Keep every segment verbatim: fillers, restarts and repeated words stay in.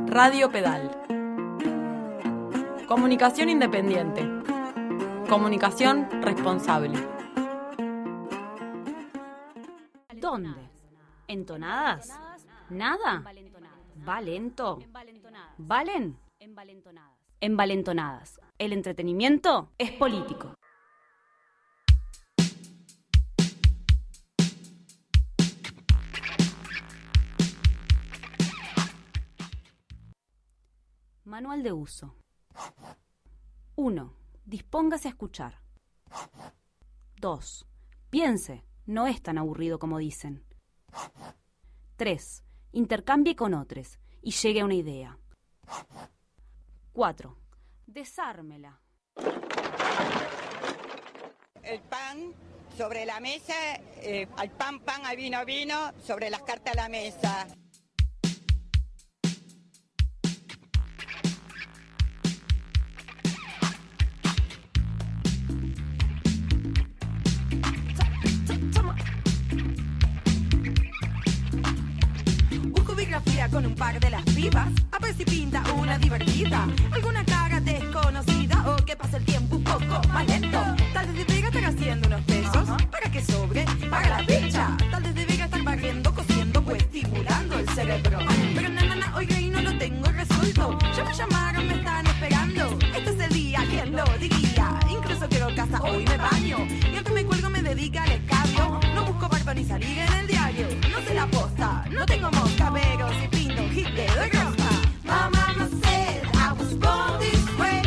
Radio Pedal. Comunicación independiente. Comunicación responsable. ¿Dónde? ¿Entonadas? ¿Nada? ¿Va lento? ¿Valen? Envalentonadas. El entretenimiento es político. Manual de uso. uno. Dispóngase a escuchar. dos. Piense, no es tan aburrido como dicen. tres. Intercambie con otros y llegue a una idea. cuatro. Desármela. El pan sobre la mesa, eh, al pan, pan, al vino, vino, sobre las cartas a la mesa. Con un par de las pibas, a ver si pinta una divertida, alguna cara desconocida o que pase el tiempo un poco más lento. Tal vez debería estar haciendo unos pesos para que sobre, para la picha. Tal vez debería estar barriendo, cosiendo o estimulando el cerebro. Pero na, na, na, oiga, y no lo tengo resuelto. Ya me llamaron, me están esperando. Este es el día, ¿quién lo diría? Incluso quiero casa, hoy me baño. Y antes me cuelgo, me dedica al escabio. No busco barba ni salir en el diario. No sé la posta, no tengo mosca, pero si pinto un hit de doy rosca. My mama said I was born this way.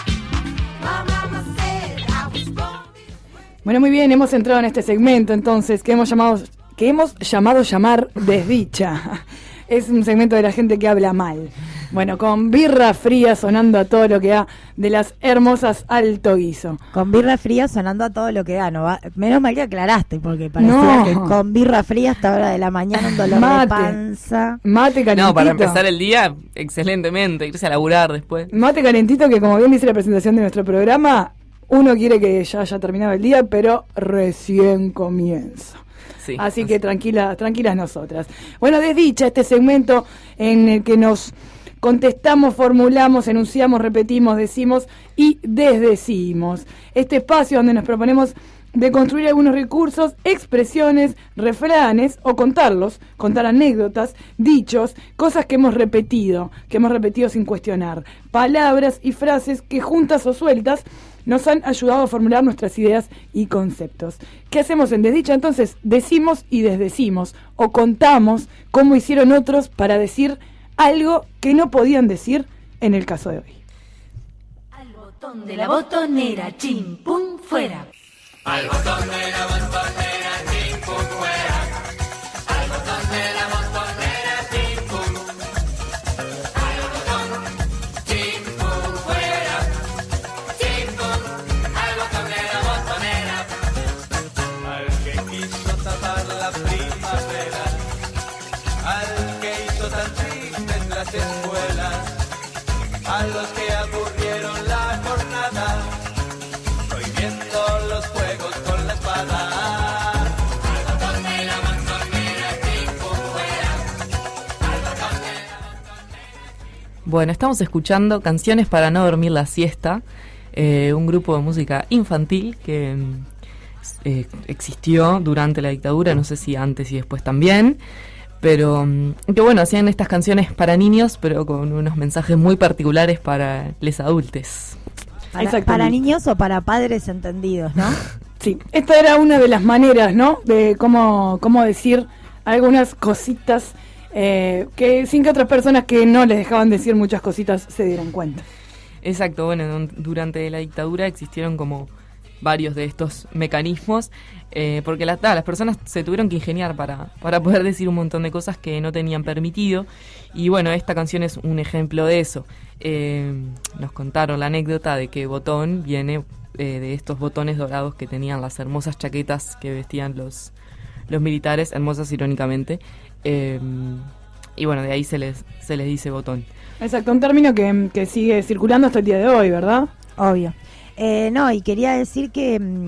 My mama said I was born this way. Bueno, muy bien, hemos entrado en este segmento entonces que hemos llamado que hemos llamado llamar Desdicha. Es un segmento de la gente que habla mal. Bueno, con birra fría sonando a todo lo que da de las hermosas Alto Guiso. Con birra fría sonando a todo lo que da, ¿no? Va? Menos mal que aclaraste, porque parecía No. que con birra fría hasta la hora de la mañana un dolor Mate. de panza. Mate calentito. No, para empezar el día, excelentemente, irse a laburar después. Mate calentito que, como bien dice la presentación de nuestro programa, uno quiere que ya haya terminado el día, pero recién comienza. Sí, Así así. que tranquila, tranquilas nosotras. Bueno, Desdicha, este segmento en el que nos contestamos, formulamos, enunciamos, repetimos, decimos y desdecimos. Este espacio donde nos proponemos de construir algunos recursos, expresiones, refranes o contarlos, contar anécdotas, dichos, cosas que hemos repetido, que hemos repetido sin cuestionar, palabras y frases que juntas o sueltas nos han ayudado a formular nuestras ideas y conceptos. ¿Qué hacemos en Desdicha? Entonces, decimos y desdecimos, o contamos cómo hicieron otros para decir algo que no podían decir en el caso de hoy. Al botón de la botonera, chim, pum, fuera. Al botón de la botonera, chim, pum, fuera. Al botón de la botonera, chim, pum. Al botón, chim, pum, fuera. Chim, pum, al botón de la botonera. Al que quiso tapar la primavera, al que hizo tan tristes las escuelas, a los que aburrieron la jornada, prohibiendo los juegos con la espada. Al botón de la botonera, tipo fuera. Al botón de la botonera. Bueno, estamos escuchando Canciones para no dormir la siesta, eh, un grupo de música infantil que eh, existió durante la dictadura, no sé si antes y después también, pero que bueno, hacían estas canciones para niños, pero con unos mensajes muy particulares para les adultes. Para, para niños o para padres entendidos, ¿no? Sí, esta era una de las maneras, ¿no? De cómo, cómo decir algunas cositas eh, que sin que otras personas que no les dejaban decir muchas cositas se dieran cuenta. Exacto, bueno, don- durante la dictadura existieron como varios de estos mecanismos, eh, porque la, ta, las personas se tuvieron que ingeniar para, para poder decir un montón de cosas que no tenían permitido, y bueno, esta canción es un ejemplo de eso. Eh, nos contaron la anécdota de que botón viene eh, de estos botones dorados que tenían las hermosas chaquetas que vestían los, los militares, hermosas irónicamente, eh, y bueno, de ahí se les, se les dice botón. Exacto, un término que, que sigue circulando hasta el día de hoy, ¿verdad? Obvio. Eh, no, y quería decir que mmm,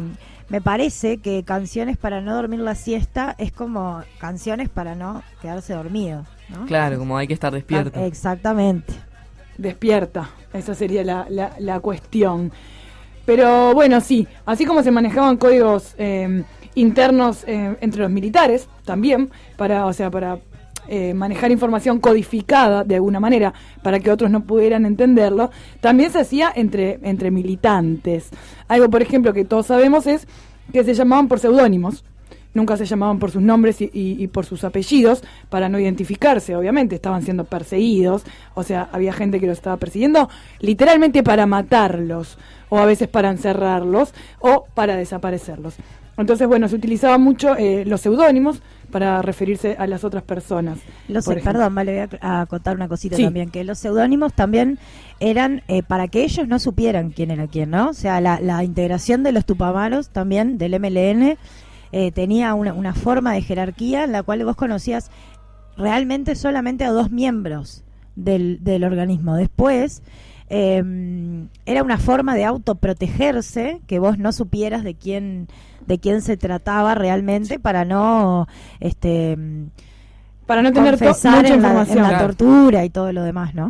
me parece que Canciones para no dormir la siesta es como canciones para no quedarse dormido, ¿no? Claro, como hay que estar despierto. Ah, exactamente. Despierta, esa sería la, la, la cuestión. Pero bueno, sí, así como se manejaban códigos eh, internos eh, entre los militares, también, para, o sea, para eh, manejar información codificada de alguna manera, para que otros no pudieran entenderlo, también se hacía entre, entre militantes. Algo, por ejemplo, que todos sabemos es que se llamaban por seudónimos. Nunca se llamaban por sus nombres y, y, y por sus apellidos para no identificarse, obviamente, estaban siendo perseguidos, o sea, había gente que los estaba persiguiendo literalmente para matarlos, o a veces para encerrarlos, o para desaparecerlos. Entonces, bueno, se utilizaban mucho eh, los seudónimos para referirse a las otras personas. Los, perdón, vale, voy a, a contar una cosita sí. también, que los seudónimos también eran eh, para que ellos no supieran quién era quién, ¿no? O sea, la, la integración de los tupamaros también, del M L N, Eh, tenía una, una forma de jerarquía en la cual vos conocías realmente solamente a dos miembros del, del organismo. Después eh, era una forma de autoprotegerse, que vos no supieras de quién de quién se trataba realmente, para no este para no tener to- mucha en la, información, en la claro. tortura y todo lo demás, ¿no?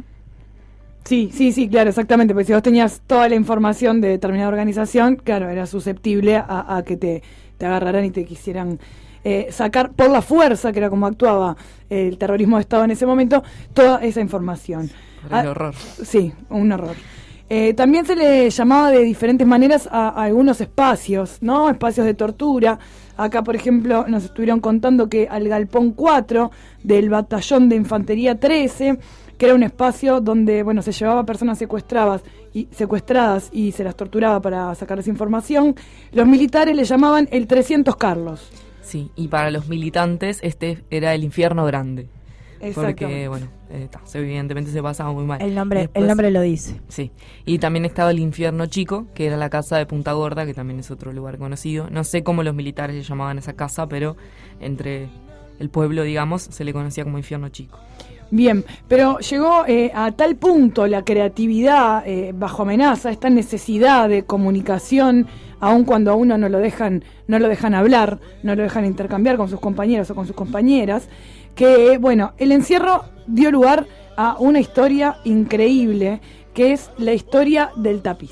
Sí, sí, sí, claro, exactamente, porque si vos tenías toda la información de determinada organización, claro, era susceptible a, a que te, te agarraran y te quisieran eh, sacar por la fuerza, que era como actuaba el terrorismo de Estado en ese momento, toda esa información. Era el horror. Sí, un horror. Eh, también se le llamaba de diferentes maneras a, a algunos espacios, ¿no? Espacios de tortura. Acá, por ejemplo, nos estuvieron contando que al Galpón cuatro del Batallón de Infantería trece, que era un espacio donde, bueno, se llevaba a personas secuestradas y secuestradas y se las torturaba para sacarles información, los militares le llamaban el trescientos Carlos. Sí, y para los militantes este era el infierno grande. Exactamente. Porque, bueno, eh, ta, evidentemente se pasaba muy mal. El nombre, Después, el nombre lo dice. Sí, y también estaba el infierno chico, que era la casa de Punta Gorda, que también es otro lugar conocido. No sé cómo los militares le llamaban a esa casa, pero entre el pueblo, digamos, se le conocía como infierno chico. Bien, pero llegó eh, a tal punto la creatividad eh, bajo amenaza, esta necesidad de comunicación, aun cuando a uno no lo dejan, no lo dejan hablar, no lo dejan intercambiar con sus compañeros o con sus compañeras, que bueno, el encierro dio lugar a una historia increíble, que es la historia del tapiz.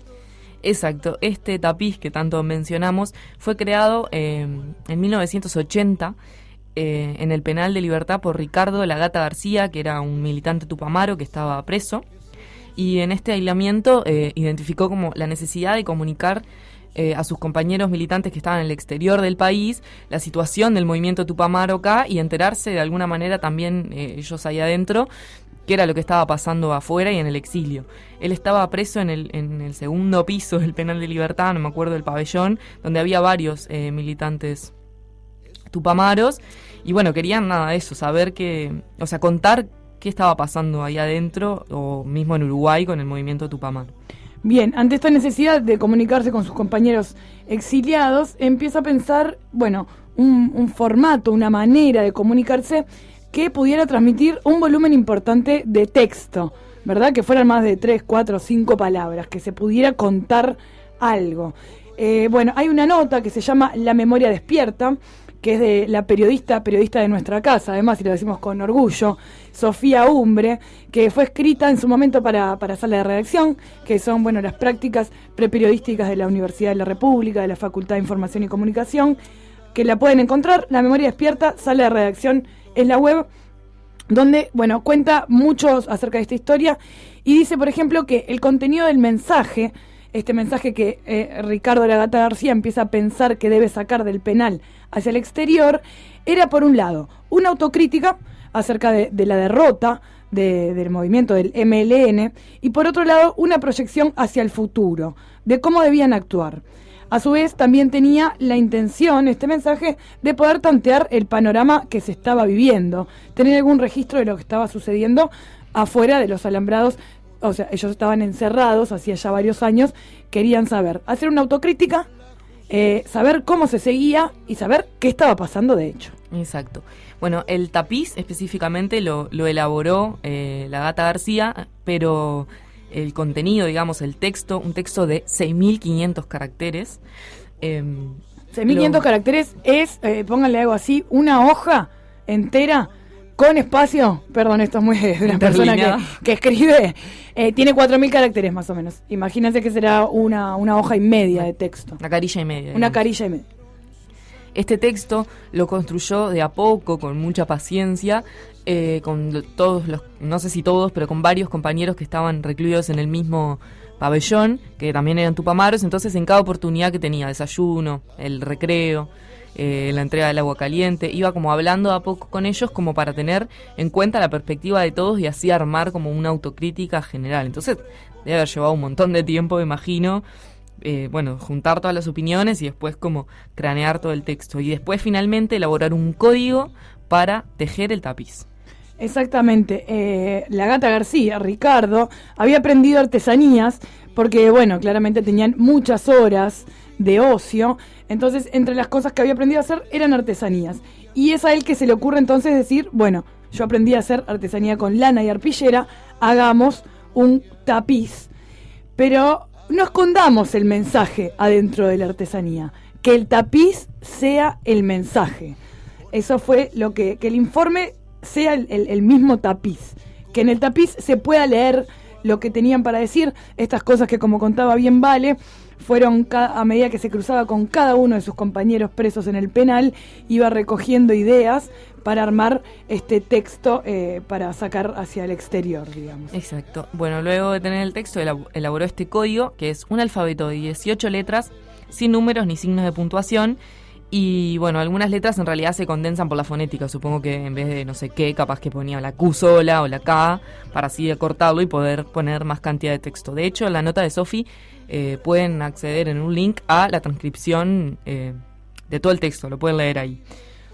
Exacto, este tapiz que tanto mencionamos fue creado eh, en mil novecientos ochenta eh, en el penal de Libertad por Ricardo Lagata García, que era un militante tupamaro que estaba preso, y en este aislamiento eh, identificó como la necesidad de comunicar eh, a sus compañeros militantes que estaban en el exterior del país la situación del movimiento tupamaro acá y enterarse de alguna manera también eh, ellos ahí adentro qué era lo que estaba pasando afuera y en el exilio. Él estaba preso en el, en el segundo piso del penal de Libertad, no me acuerdo del pabellón, donde había varios eh, militantes tupamaros, y bueno, querían nada eso, saber que, o sea, contar qué estaba pasando ahí adentro, o mismo en Uruguay con el movimiento tupamaro. Bien, ante esta necesidad de comunicarse con sus compañeros exiliados, empieza a pensar, bueno, un, un formato, una manera de comunicarse que pudiera transmitir un volumen importante de texto, ¿verdad? Que fueran más de tres, cuatro, cinco palabras, que se pudiera contar algo. Eh, bueno, hay una nota que se llama La memoria despierta, que es de la periodista, periodista de nuestra casa, además, y lo decimos con orgullo, Sofía Umbre, que fue escrita en su momento para, para sala de redacción, que son, bueno, las prácticas preperiodísticas de la Universidad de la República, de la Facultad de Información y Comunicación, que la pueden encontrar, La memoria despierta, sala de redacción, es la web, donde, bueno, cuenta mucho acerca de esta historia, y dice, por ejemplo, que el contenido del mensaje, este mensaje que eh, Ricardo Lagata García empieza a pensar que debe sacar del penal hacia el exterior, era por un lado una autocrítica acerca de, de la derrota de, del movimiento del M L N, y por otro lado una proyección hacia el futuro, de cómo debían actuar. A su vez también tenía la intención, este mensaje, de poder tantear el panorama que se estaba viviendo, tener algún registro de lo que estaba sucediendo afuera de los alambrados. O sea, ellos estaban encerrados hacía ya varios años, querían saber, hacer una autocrítica, eh, saber cómo se seguía y saber qué estaba pasando de hecho. Exacto. Bueno, el tapiz específicamente lo, lo elaboró eh, Lagata García, pero el contenido, digamos, el texto, un texto de seis mil quinientos caracteres, Eh, seis mil quinientos lo- caracteres es, eh, pónganle algo así, una hoja entera con espacio. Perdón, esto es muy de una persona que, Interlineada. que escribe. Eh, tiene cuatro mil caracteres más o menos. Imagínense que será una, una hoja y media de texto. Una carilla y media. Una digamos. carilla y media. Este texto lo construyó de a poco, con mucha paciencia, eh, con lo- todos los, no sé si todos, pero con varios compañeros que estaban recluidos en el mismo pabellón, que también eran tupamaros. Entonces, en cada oportunidad que tenía, desayuno, el recreo, eh, la entrega del agua caliente, iba como hablando de a poco con ellos, como para tener en cuenta la perspectiva de todos y así armar como una autocrítica general. Entonces, debe haber llevado un montón de tiempo, me imagino. Eh, bueno, juntar todas las opiniones y después como cranear todo el texto y después finalmente elaborar un código para tejer el tapiz. Exactamente. Eh, la gata García, Ricardo, había aprendido artesanías porque, bueno, claramente tenían muchas horas de ocio. Entonces, entre las cosas que había aprendido a hacer eran artesanías. Y es a él que se le ocurre entonces decir, bueno, yo aprendí a hacer artesanía con lana y arpillera, hagamos un tapiz. Pero no escondamos el mensaje adentro de la artesanía, que el tapiz sea el mensaje. Eso fue lo que, que el informe sea el, el- el mismo tapiz, que en el tapiz se pueda leer lo que tenían para decir. Estas cosas que, como contaba bien Vale, fueron ca- a medida que se cruzaba con cada uno de sus compañeros presos en el penal, iba recogiendo ideas para armar este texto eh, para sacar hacia el exterior, digamos. Exacto. Bueno, luego de tener el texto, elab- elaboró este código, que es un alfabeto de dieciocho letras, sin números ni signos de puntuación. Y bueno, algunas letras en realidad se condensan por la fonética. Supongo que en vez de no sé qué, capaz que ponía la Q sola o la K, para así acortarlo y poder poner más cantidad de texto. De hecho, en la nota de Sofi eh, pueden acceder en un link a la transcripción eh, de todo el texto. Lo pueden leer ahí.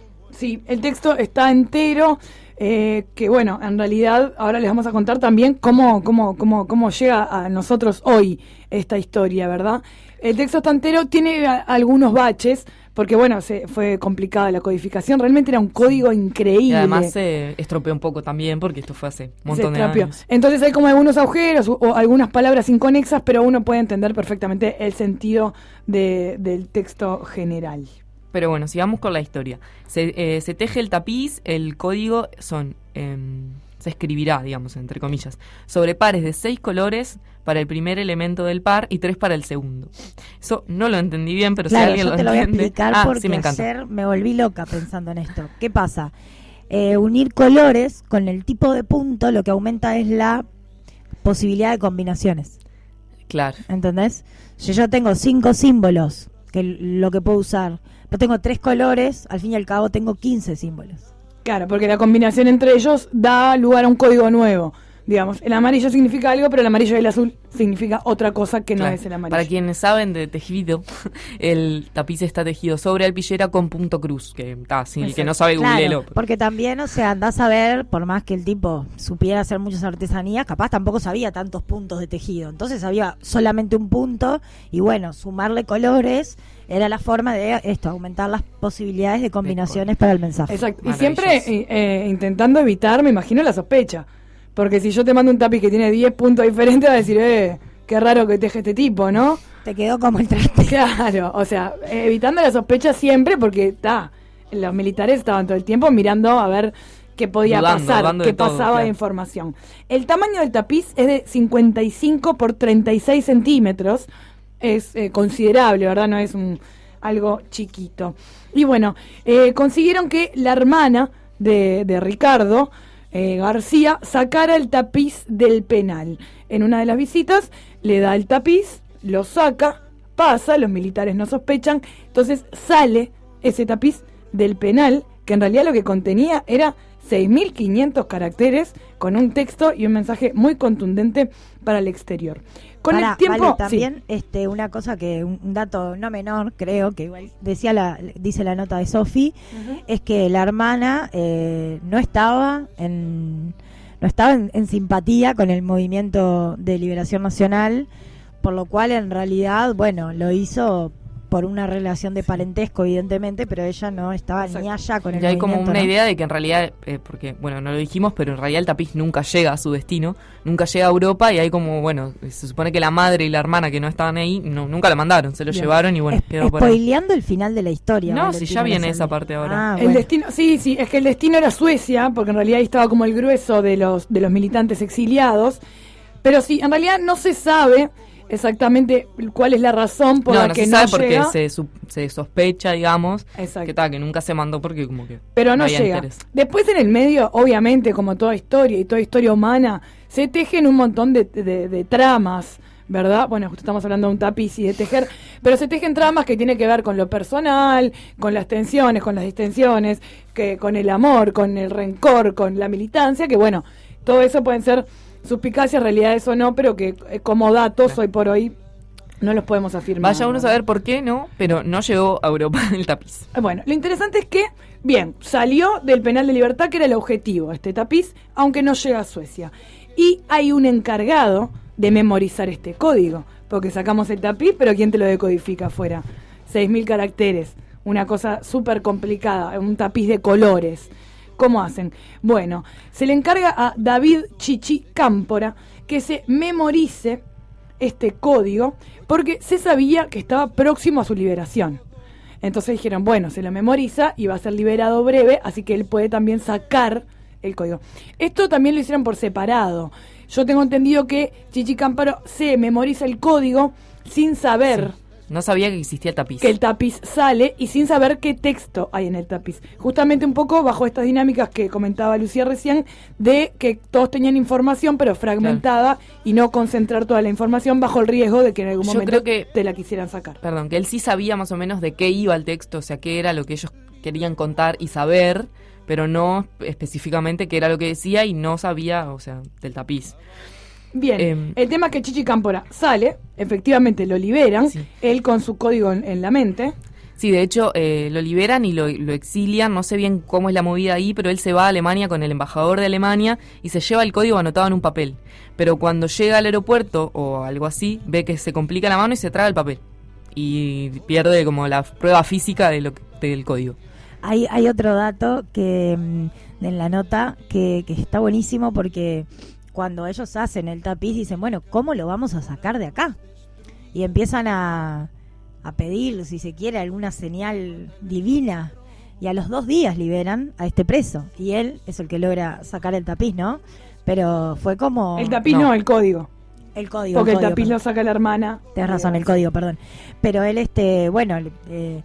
Sí, el texto está entero, eh, que bueno, en realidad ahora les vamos a contar también cómo, cómo, cómo, cómo llega a nosotros hoy esta historia, ¿verdad? El texto está entero, tiene a- algunos baches, porque bueno, se, fue complicada la codificación, realmente era un código increíble. Y además se estropeó un poco también porque esto fue hace un Se montón de estropeó. años. Entonces hay como algunos agujeros o, o algunas palabras inconexas, pero uno puede entender perfectamente el sentido de- del texto general. Pero bueno, sigamos con la historia. Se, eh, se teje el tapiz, el código son, em, se escribirá, digamos, entre comillas, sobre pares de seis colores para el primer elemento del par y tres para el segundo. Eso no lo entendí bien, pero Claro, si alguien yo lo te lo voy a entiende... explicar Ah, porque sí, me encanta. ayer me volví loca pensando en esto. ¿Qué pasa? Eh, unir colores con el tipo de punto lo que aumenta es la posibilidad de combinaciones. Claro. ¿Entendés? Si yo tengo cinco símbolos, que l- lo que puedo usar, pero tengo tres colores, al fin y al cabo tengo quince símbolos. Claro, porque la combinación entre ellos da lugar a un código nuevo. Digamos, el amarillo significa algo, pero el amarillo y el azul significa otra cosa que no Claro. es el amarillo. Para quienes saben de tejido, el tapiz está tejido sobre alpillera con punto cruz, que está, si el que no sabe, googleelo. Claro, porque también, o sea, andás a ver, por más que el tipo supiera hacer muchas artesanías, capaz tampoco sabía tantos puntos de tejido. Entonces había solamente un punto y bueno, sumarle colores era la forma de esto, aumentar las posibilidades de combinaciones para el mensaje. Exacto. Y Maravilloso. siempre eh, eh, intentando evitar, me imagino, la sospecha. Porque si yo te mando un tapiz que tiene diez puntos diferentes, vas a decir, eh, qué raro que teje este tipo, ¿no? Te quedó como el traste. Claro, o sea, eh, evitando la sospecha siempre, porque está, los militares estaban todo el tiempo mirando a ver qué podía Dudando, pasar, dudando qué de todo, pasaba de claro. información. El tamaño del tapiz es de cincuenta y cinco por treinta y seis centímetros, es eh, considerable, ¿verdad? No es un algo chiquito. Y bueno, eh, consiguieron que la hermana de, de Ricardo eh, García sacara el tapiz del penal. En una de las visitas le da el tapiz, lo saca, pasa, los militares no sospechan, entonces sale ese tapiz del penal, que en realidad lo que contenía era seis mil quinientos caracteres con un texto y un mensaje muy contundente para el exterior. Con Pará, el tiempo, vale, sí. también este una cosa que un, un dato no menor, creo que igual decía la dice la nota de Sofi, Ujú. es que la hermana eh, no estaba en no estaba en, en simpatía con el movimiento de liberación nacional, por lo cual en realidad, bueno, lo hizo por una relación de parentesco, evidentemente, pero ella no estaba Exacto. ni allá con el Y hay como movimiento, una ¿no? idea de que en realidad, eh, porque, bueno, no lo dijimos, pero en realidad el tapiz nunca llega a su destino, nunca llega a Europa y hay como, bueno, se supone que la madre y la hermana que no estaban ahí, no, nunca la mandaron, se lo Bien. llevaron y bueno, Es- quedó por ahí. Spoileando el final de la historia. No, Valentina si ya viene Elizalde. esa parte ahora. Ah, El bueno. destino, sí, sí, es que el destino era Suecia, porque en realidad ahí estaba como el grueso de los, de los militantes exiliados. Pero sí, en realidad no se sabe exactamente cuál es la razón por no, la no que se no sabe porque llega. se, su- se sospecha, digamos, Exacto. que tal, que nunca se mandó porque como que Pero no había llega. interés. Después en el medio, obviamente, como toda historia y toda historia humana, se tejen un montón de, de- de tramas, ¿verdad? Bueno, justo estamos hablando de un tapiz y de tejer, pero se tejen tramas que tienen que ver con lo personal, con las tensiones, con las distensiones, que, con el amor, con el rencor, con la militancia, que bueno, todo eso pueden ser suspicacias, realidades o no, pero que eh, como datos hoy por hoy no los podemos afirmar. Vaya uno a saber por qué no, pero no llegó a Europa el tapiz. Bueno, lo interesante es que, bien, salió del penal de libertad, que era el objetivo, este tapiz, aunque no llega a Suecia. Y hay un encargado de memorizar este código, porque sacamos el tapiz, pero ¿quién te lo decodifica afuera? seis mil caracteres, una cosa súper complicada, un tapiz de colores. ¿Cómo hacen? Bueno, se le encarga a David Chichi Cámpora que se memorice este código, porque se sabía que estaba próximo a su liberación. Entonces dijeron, bueno, se lo memoriza y va a ser liberado breve, así que él puede también sacar el código. Esto también lo hicieron por separado. Yo tengo entendido que Chichi Cámpora se memoriza el código sin saber Sí. No sabía que existía el tapiz. que el tapiz sale y sin saber qué texto hay en el tapiz. Justamente un poco bajo estas dinámicas que comentaba Lucía recién, de que todos tenían información pero fragmentada y no concentrar toda la información bajo el riesgo de que en algún Yo momento creo que- te la quisieran sacar. Perdón, que él sí sabía más o menos de qué iba el texto, o sea, qué era lo que ellos querían contar y saber, pero no específicamente qué era lo que decía y no sabía, o sea, del tapiz. Bien, Em, el tema es que Chichi Cámpora sale, efectivamente lo liberan, Sí. él con su código en, en la mente. Sí, de hecho, eh, lo liberan y lo, lo exilian, no sé bien cómo es la movida ahí, pero él se va a Alemania con el embajador de Alemania y se lleva el código anotado en un papel. Pero cuando llega al aeropuerto o algo así, ve que se complica la mano y se traga el papel. Y pierde como la prueba física de lo que- del código. Hay, hay otro dato que mm, en la nota que, que está buenísimo porque cuando ellos hacen el tapiz dicen, bueno, ¿cómo lo vamos a sacar de acá? Y empiezan a, a pedir, si se quiere, alguna señal divina. Y a los dos días liberan a este preso. Y él es el que logra sacar el tapiz, ¿no? Pero fue como... El tapiz no, no. el código. El código. Porque el, código, tapiz perdón. lo saca la hermana. Tienes razón, el código, perdón. Pero él, este, bueno, eh,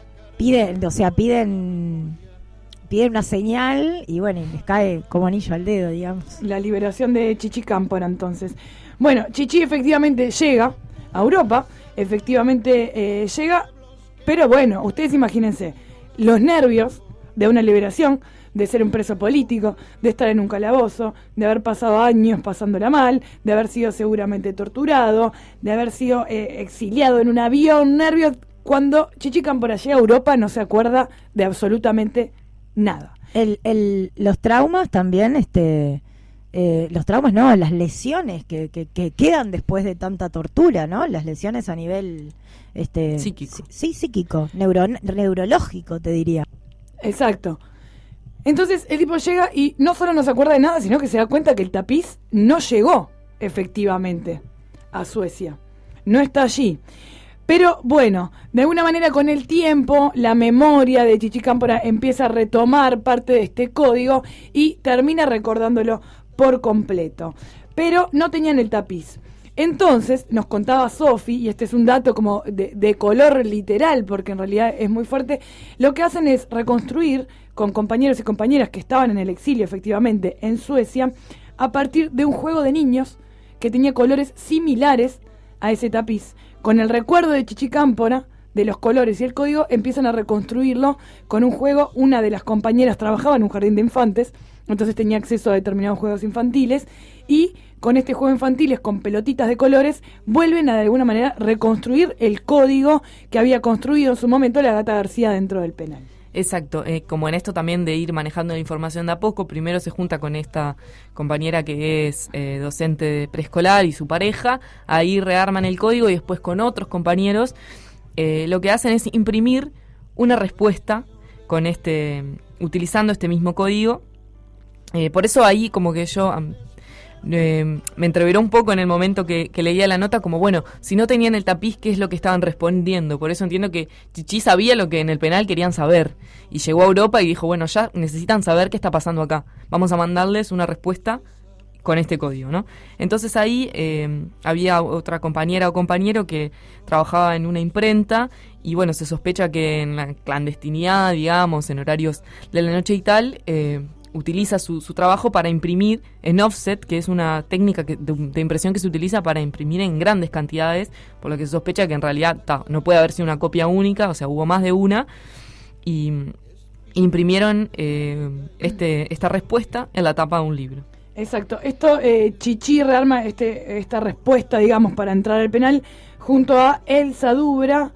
pide, o sea, piden, piden una señal y bueno, y les cae como anillo al dedo, digamos. La liberación de Chichi Cámpora, entonces. Bueno, Chichi efectivamente llega a Europa, efectivamente eh, llega, pero bueno, ustedes imagínense, los nervios de una liberación, de ser un preso político, de estar en un calabozo, de haber pasado años pasándola mal, de haber sido seguramente torturado, de haber sido eh, exiliado en un avión, nervios. Cuando Chichi Cámpora llega a Europa no se acuerda de absolutamente nada. El, el, los traumas también, este, eh, los traumas no, las lesiones que, que, que quedan después de tanta tortura, ¿no? Las lesiones a nivel, este, Psíquico. Sí, sí, psíquico, neuro, neurológico, te diría. Exacto. Entonces el tipo llega y no solo no se acuerda de nada, sino que se da cuenta que el tapiz no llegó efectivamente a Suecia. No está allí. Pero bueno, de alguna manera con el tiempo la memoria de Chichi Cámpora empieza a retomar parte de este código y termina recordándolo por completo. Pero no tenían el tapiz. Entonces, nos contaba Sofi, y este es un dato como de, de color literal, porque en realidad es muy fuerte, lo que hacen es reconstruir con compañeros y compañeras que estaban en el exilio, efectivamente, en Suecia, a partir de un juego de niños que tenía colores similares a ese tapiz. Con el recuerdo de Chichi Cámpora, de los colores y el código, empiezan a reconstruirlo con un juego. Una de las compañeras trabajaba en un jardín de infantes, entonces tenía acceso a determinados juegos infantiles, y con este juego infantiles con pelotitas de colores vuelven a de alguna manera reconstruir el código que había construido en su momento la Gata García dentro del penal. Exacto, eh, como en esto también de ir manejando la información de a poco, primero se junta con esta compañera que es eh, docente de preescolar y su pareja, ahí rearman el código y después con otros compañeros eh, lo que hacen es imprimir una respuesta con este, utilizando este mismo código. Eh, por eso ahí como que yo um, eh, me entreveró un poco en el momento que, que leía la nota, como bueno, si no tenían el tapiz, ¿qué es lo que estaban respondiendo? Por eso entiendo que Chichi sabía lo que en el penal querían saber, y llegó a Europa y dijo, bueno, ya necesitan saber qué está pasando acá, vamos a mandarles una respuesta con este código, ¿no? Entonces ahí eh, había otra compañera o compañero que trabajaba en una imprenta, y bueno, se sospecha que en la clandestinidad, digamos, en horarios de la noche y tal, eh, utiliza su, su trabajo para imprimir en offset, que es una técnica que, de, de impresión que se utiliza para imprimir en grandes cantidades, por lo que se sospecha que en realidad ta, no puede haber sido una copia única, o sea, hubo más de una, y imprimieron eh, este, esta respuesta en la tapa de un libro. Exacto. Esto, eh, Chichi rearma este, esta respuesta, digamos, para entrar al penal, junto a Elsa Dubra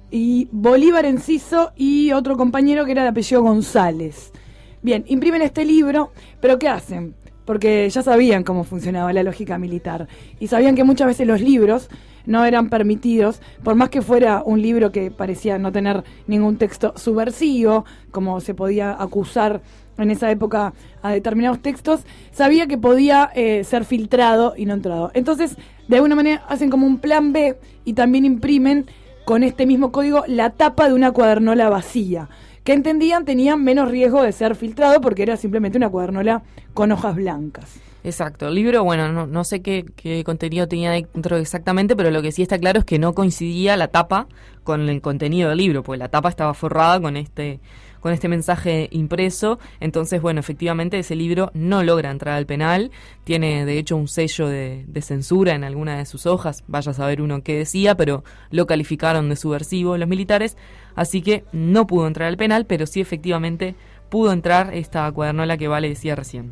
y Bolívar Enciso y otro compañero que era de apellido González. Bien, imprimen este libro, pero ¿qué hacen? Porque ya sabían cómo funcionaba la lógica militar y sabían que muchas veces los libros no eran permitidos, por más que fuera un libro que parecía no tener ningún texto subversivo, como se podía acusar en esa época a determinados textos, sabía que podía eh, ser filtrado y no entrado. Entonces, de alguna manera hacen como un plan B y también imprimen con este mismo código la tapa de una cuadernola vacía, que entendían tenían menos riesgo de ser filtrado porque era simplemente una cuadernola con hojas blancas. Exacto, el libro, bueno, no, no sé qué, qué contenido tenía dentro exactamente, pero lo que sí está claro es que no coincidía la tapa con el contenido del libro, porque la tapa estaba forrada con este con este mensaje impreso. Entonces, bueno, efectivamente ese libro no logra entrar al penal, tiene de hecho un sello de, de censura en alguna de sus hojas, vaya a saber uno qué decía, pero lo calificaron de subversivo los militares, así que no pudo entrar al penal, pero sí efectivamente pudo entrar esta cuadernola que Vale decía recién.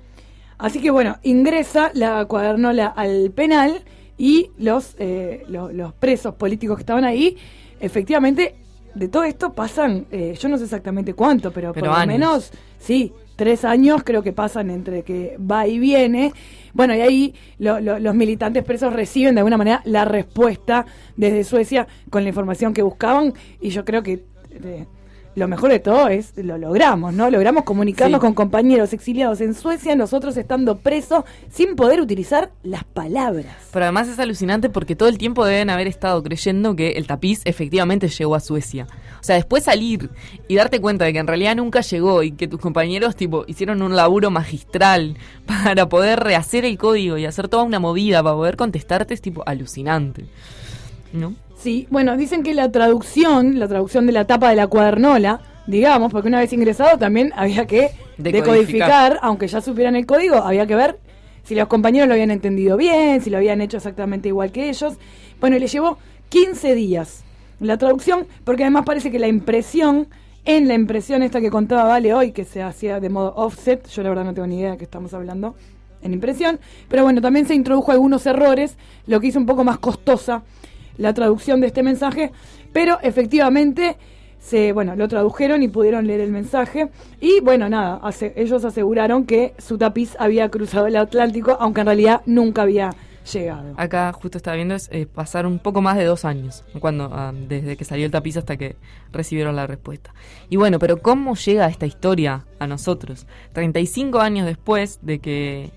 Así que bueno, ingresa la cuadernola al penal y los, eh, lo, los presos políticos que estaban ahí, efectivamente, de todo esto pasan, eh, yo no sé exactamente cuánto, pero, pero por años. Lo menos, sí, tres años creo que pasan entre que va y viene. Bueno, y ahí lo, lo, los militantes presos reciben de alguna manera la respuesta desde Suecia con la información que buscaban, y yo creo que eh, lo mejor de todo es, lo logramos, ¿no? Logramos comunicarnos sí. con compañeros exiliados en Suecia, nosotros estando presos, sin poder utilizar las palabras. Pero además es alucinante porque todo el tiempo deben haber estado creyendo que el tapiz efectivamente llegó a Suecia. O sea, después salir y darte cuenta de que en realidad nunca llegó y que tus compañeros tipo hicieron un laburo magistral para poder rehacer el código y hacer toda una movida para poder contestarte es tipo alucinante, ¿no? Sí, bueno, dicen que la traducción, la traducción de la tapa de la cuadernola, digamos, porque una vez ingresado también había que decodificar, decodificar, aunque ya supieran el código, había que ver si los compañeros lo habían entendido bien, si lo habían hecho exactamente igual que ellos. Bueno, le llevó quince días la traducción, porque además parece que la impresión, en la impresión esta que contaba Vale hoy, que se hacía de modo offset, yo la verdad no tengo ni idea de qué estamos hablando en impresión, pero bueno, también se introdujo algunos errores, lo que hizo un poco más costosa la traducción de este mensaje, pero efectivamente se, bueno, lo tradujeron y pudieron leer el mensaje, y bueno, nada, hace, ellos aseguraron que su tapiz había cruzado el Atlántico, aunque en realidad nunca había llegado. Acá justo estaba viendo, es eh, pasar un poco más de dos años, cuando uh, desde que salió el tapiz hasta que recibieron la respuesta. Y bueno, pero ¿cómo llega esta historia a nosotros? treinta y cinco años después de que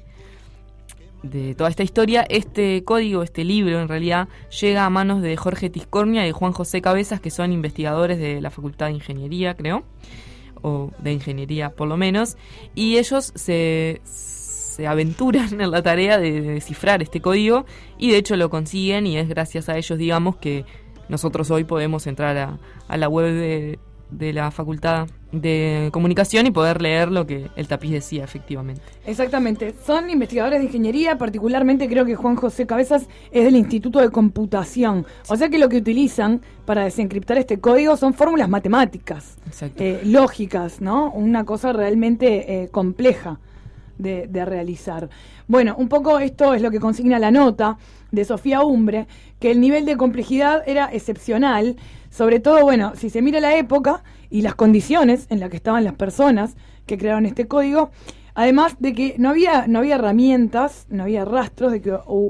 de toda esta historia, este código, este libro en realidad llega a manos de Jorge Tiscornia y Juan José Cabezas, que son investigadores de la Facultad de Ingeniería, creo, o de Ingeniería por lo menos, y ellos se, se aventuran en la tarea de, de descifrar este código, y de hecho lo consiguen, y es gracias a ellos, digamos, que nosotros hoy podemos entrar a, a la web de, de la Facultad de Comunicación y poder leer lo que el tapiz decía efectivamente. Exactamente, son investigadores de ingeniería, particularmente creo que Juan José Cabezas es del Instituto de Computación, o sea que lo que utilizan para desencriptar este código son fórmulas matemáticas, eh, lógicas, ¿no? Una cosa realmente eh, compleja de, de realizar. Bueno, un poco esto es lo que consigna la nota de Sofía Umbre, que el nivel de complejidad era excepcional, sobre todo, bueno, si se mira la época y las condiciones en las que estaban las personas que crearon este código, además de que no había no había herramientas, no había rastros de que uh,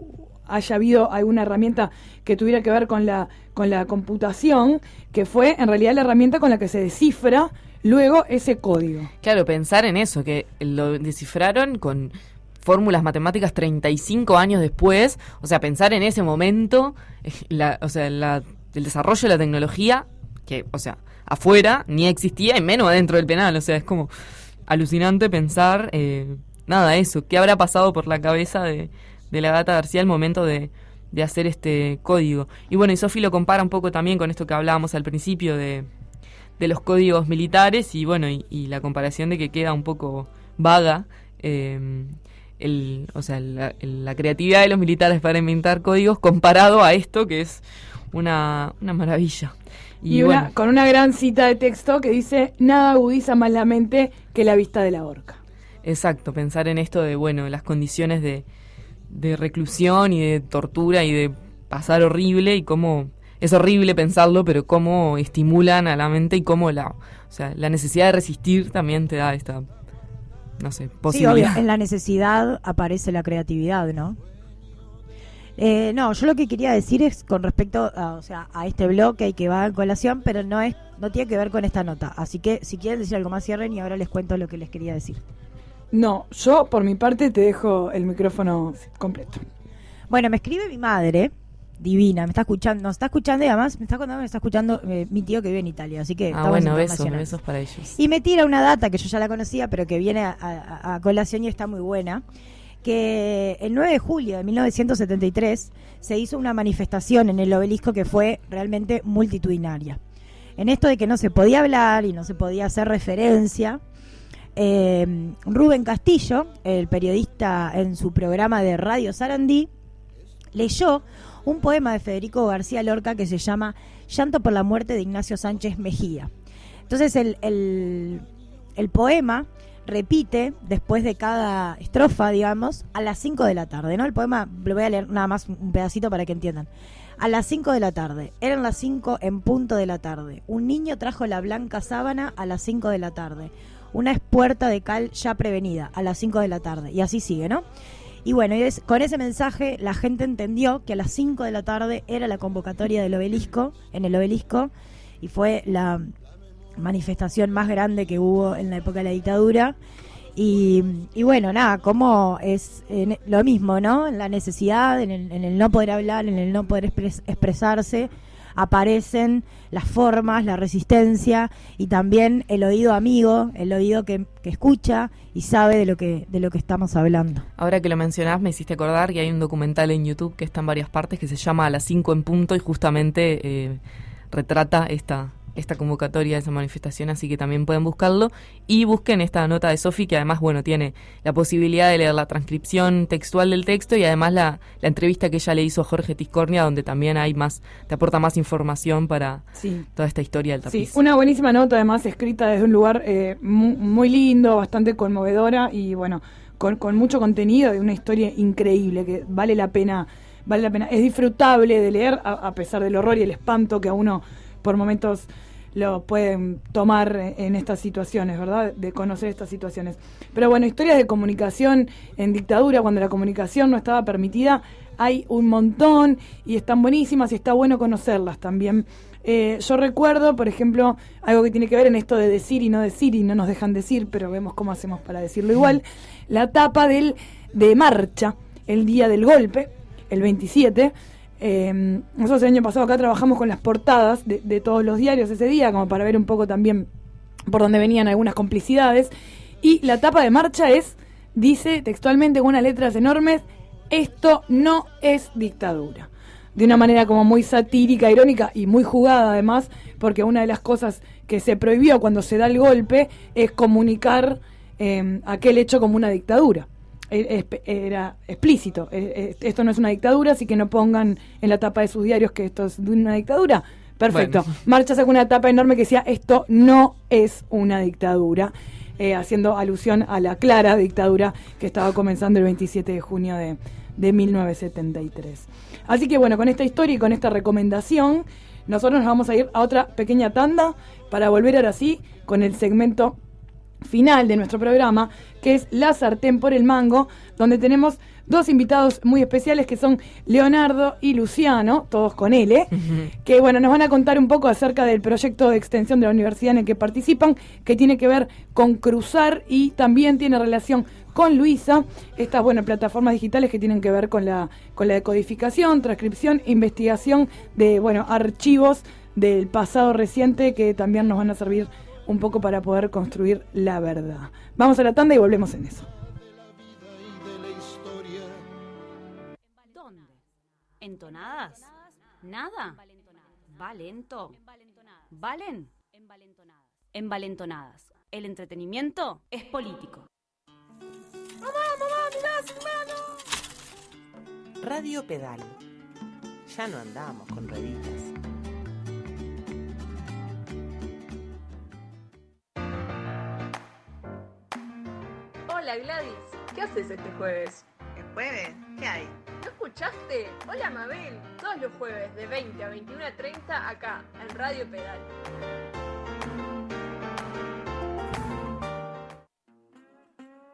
haya habido alguna herramienta que tuviera que ver con la, con la computación, que fue en realidad la herramienta con la que se descifra luego ese código. Claro, pensar en eso, que lo descifraron con fórmulas matemáticas treinta y cinco años después, o sea, pensar en ese momento, la, o sea, la, el desarrollo de la tecnología, que, o sea, afuera ni existía y menos adentro del penal, o sea, es como alucinante pensar, eh, nada, eso, qué habrá pasado por la cabeza de, de la Agata García al momento de, de hacer este código. Y bueno, y Sofi lo compara un poco también con esto que hablábamos al principio de, de los códigos militares y bueno, y, y la comparación de que queda un poco vaga, eh, el, o sea, la, la creatividad de los militares para inventar códigos comparado a esto que es una, una maravilla. Y, y una, bueno, con una gran cita de texto que dice: nada agudiza más la mente que la vista de la horca. Exacto, pensar en esto de, bueno, las condiciones de, de reclusión y de tortura y de pasar horrible y cómo es horrible pensarlo, pero cómo estimulan a la mente y cómo la, o sea, la necesidad de resistir también te da esta, no sé, posibilidad. Sí, obvio, en la necesidad aparece la creatividad, ¿no? Eh, no, yo lo que quería decir es con respecto a, o sea, a este bloque y que va en colación, pero no es, no tiene que ver con esta nota. Así que si quieren decir algo más, cierren y ahora les cuento lo que les quería decir. No, yo por mi parte te dejo el micrófono completo. Bueno, me escribe mi madre, divina, me está escuchando, nos está escuchando y además me está contando, me está escuchando eh, mi tío que vive en Italia, así que ah, bueno, besos, besos para ellos. Y me tira una data que yo ya la conocía, pero que viene a, a, a colación y está muy buena, que el nueve de julio de mil novecientos setenta y tres se hizo una manifestación en el Obelisco que fue realmente multitudinaria. En esto de que no se podía hablar y no se podía hacer referencia, eh, Rubén Castillo, el periodista, en su programa de Radio Sarandí, leyó un poema de Federico García Lorca que se llama Llanto por la muerte de Ignacio Sánchez Mejía. Entonces el, el, el poema repite después de cada estrofa, digamos, a las cinco de la tarde, ¿no? El poema, lo voy a leer nada más un pedacito para que entiendan. A las cinco de la tarde, eran las cinco en punto de la tarde. Un niño trajo la blanca sábana a las cinco de la tarde. Una espuerta de cal ya prevenida a las cinco de la tarde. Y así sigue, ¿no? Y bueno, y es, con ese mensaje la gente entendió que a las cinco de la tarde era la convocatoria del Obelisco, en el Obelisco, y fue la manifestación más grande que hubo en la época de la dictadura. Y, y bueno, nada, como es en, lo mismo, ¿no? En la necesidad, en el, en el no poder hablar, en el no poder expres, expresarse, aparecen las formas, la resistencia y también el oído amigo, el oído que, que escucha y sabe de lo que de lo que estamos hablando. Ahora que lo mencionás, me hiciste acordar que hay un documental en YouTube que está en varias partes que se llama A las cinco en punto y justamente eh, retrata esta... esta convocatoria de esa manifestación, así que también pueden buscarlo y busquen esta nota de Sofi que además, bueno, tiene la posibilidad de leer la transcripción textual del texto y además la, la entrevista que ella le hizo a Jorge Tiscornia, donde también hay más, te aporta más información para sí. toda esta historia del tapiz. Sí, una buenísima nota además escrita desde un lugar eh, muy, muy lindo, bastante conmovedora y bueno, con, con mucho contenido y una historia increíble que vale la pena, vale la pena, es disfrutable de leer a, a pesar del horror y el espanto que a uno por momentos lo pueden tomar en estas situaciones, ¿verdad? De conocer estas situaciones. Pero bueno, historias de comunicación en dictadura, cuando la comunicación no estaba permitida, hay un montón y están buenísimas y está bueno conocerlas también. Eh, yo recuerdo, por ejemplo, algo que tiene que ver en esto de decir y no decir y no nos dejan decir, pero vemos cómo hacemos para decirlo igual, la tapa del, de Marcha, el día del golpe, el veintisiete. Eh, nosotros el año pasado acá trabajamos con las portadas de, de todos los diarios ese día, como para ver un poco también por dónde venían algunas complicidades. Y la tapa de Marcha es, dice textualmente con unas letras enormes, esto no es dictadura. De una manera como muy satírica, irónica y muy jugada además, porque una de las cosas que se prohibió cuando se da el golpe es comunicar eh, aquel hecho como una dictadura. Era explícito, esto no es una dictadura, así que no pongan en la tapa de sus diarios que esto es de una dictadura. Perfecto. Bueno. Marcha sacó una tapa enorme que decía esto no es una dictadura, eh, haciendo alusión a la clara dictadura que estaba comenzando el veintisiete de junio de, de mil novecientos setenta y tres. Así que bueno, con esta historia y con esta recomendación, nosotros nos vamos a ir a otra pequeña tanda para volver ahora sí con el segmento final de nuestro programa, que es La Sartén por el Mango, donde tenemos dos invitados muy especiales que son Leonardo y Luciano, todos con L, que bueno, nos van a contar un poco acerca del proyecto de extensión de la universidad en el que participan, que tiene que ver con cruzar y también tiene relación con Luisa, estas bueno, plataformas digitales que tienen que ver con la, con la decodificación, transcripción, investigación de bueno, archivos del pasado reciente que también nos van a servir un poco para poder construir la verdad. Vamos a la tanda y volvemos en eso. ¿Dónde? ¿Entonadas? ¿Nada? ¿Va lento? ¿Valen? Envalentonadas. El entretenimiento es político. ¡Mamá, mamá, mirá, hermano! Radio Pedal. Ya no andamos con rueditas. Hola Gladys, ¿qué haces este jueves? ¿El jueves? ¿Qué hay? ¿No escuchaste? Hola Mabel, todos los jueves de veinte a veintiuno treinta acá, en Radio Pedal.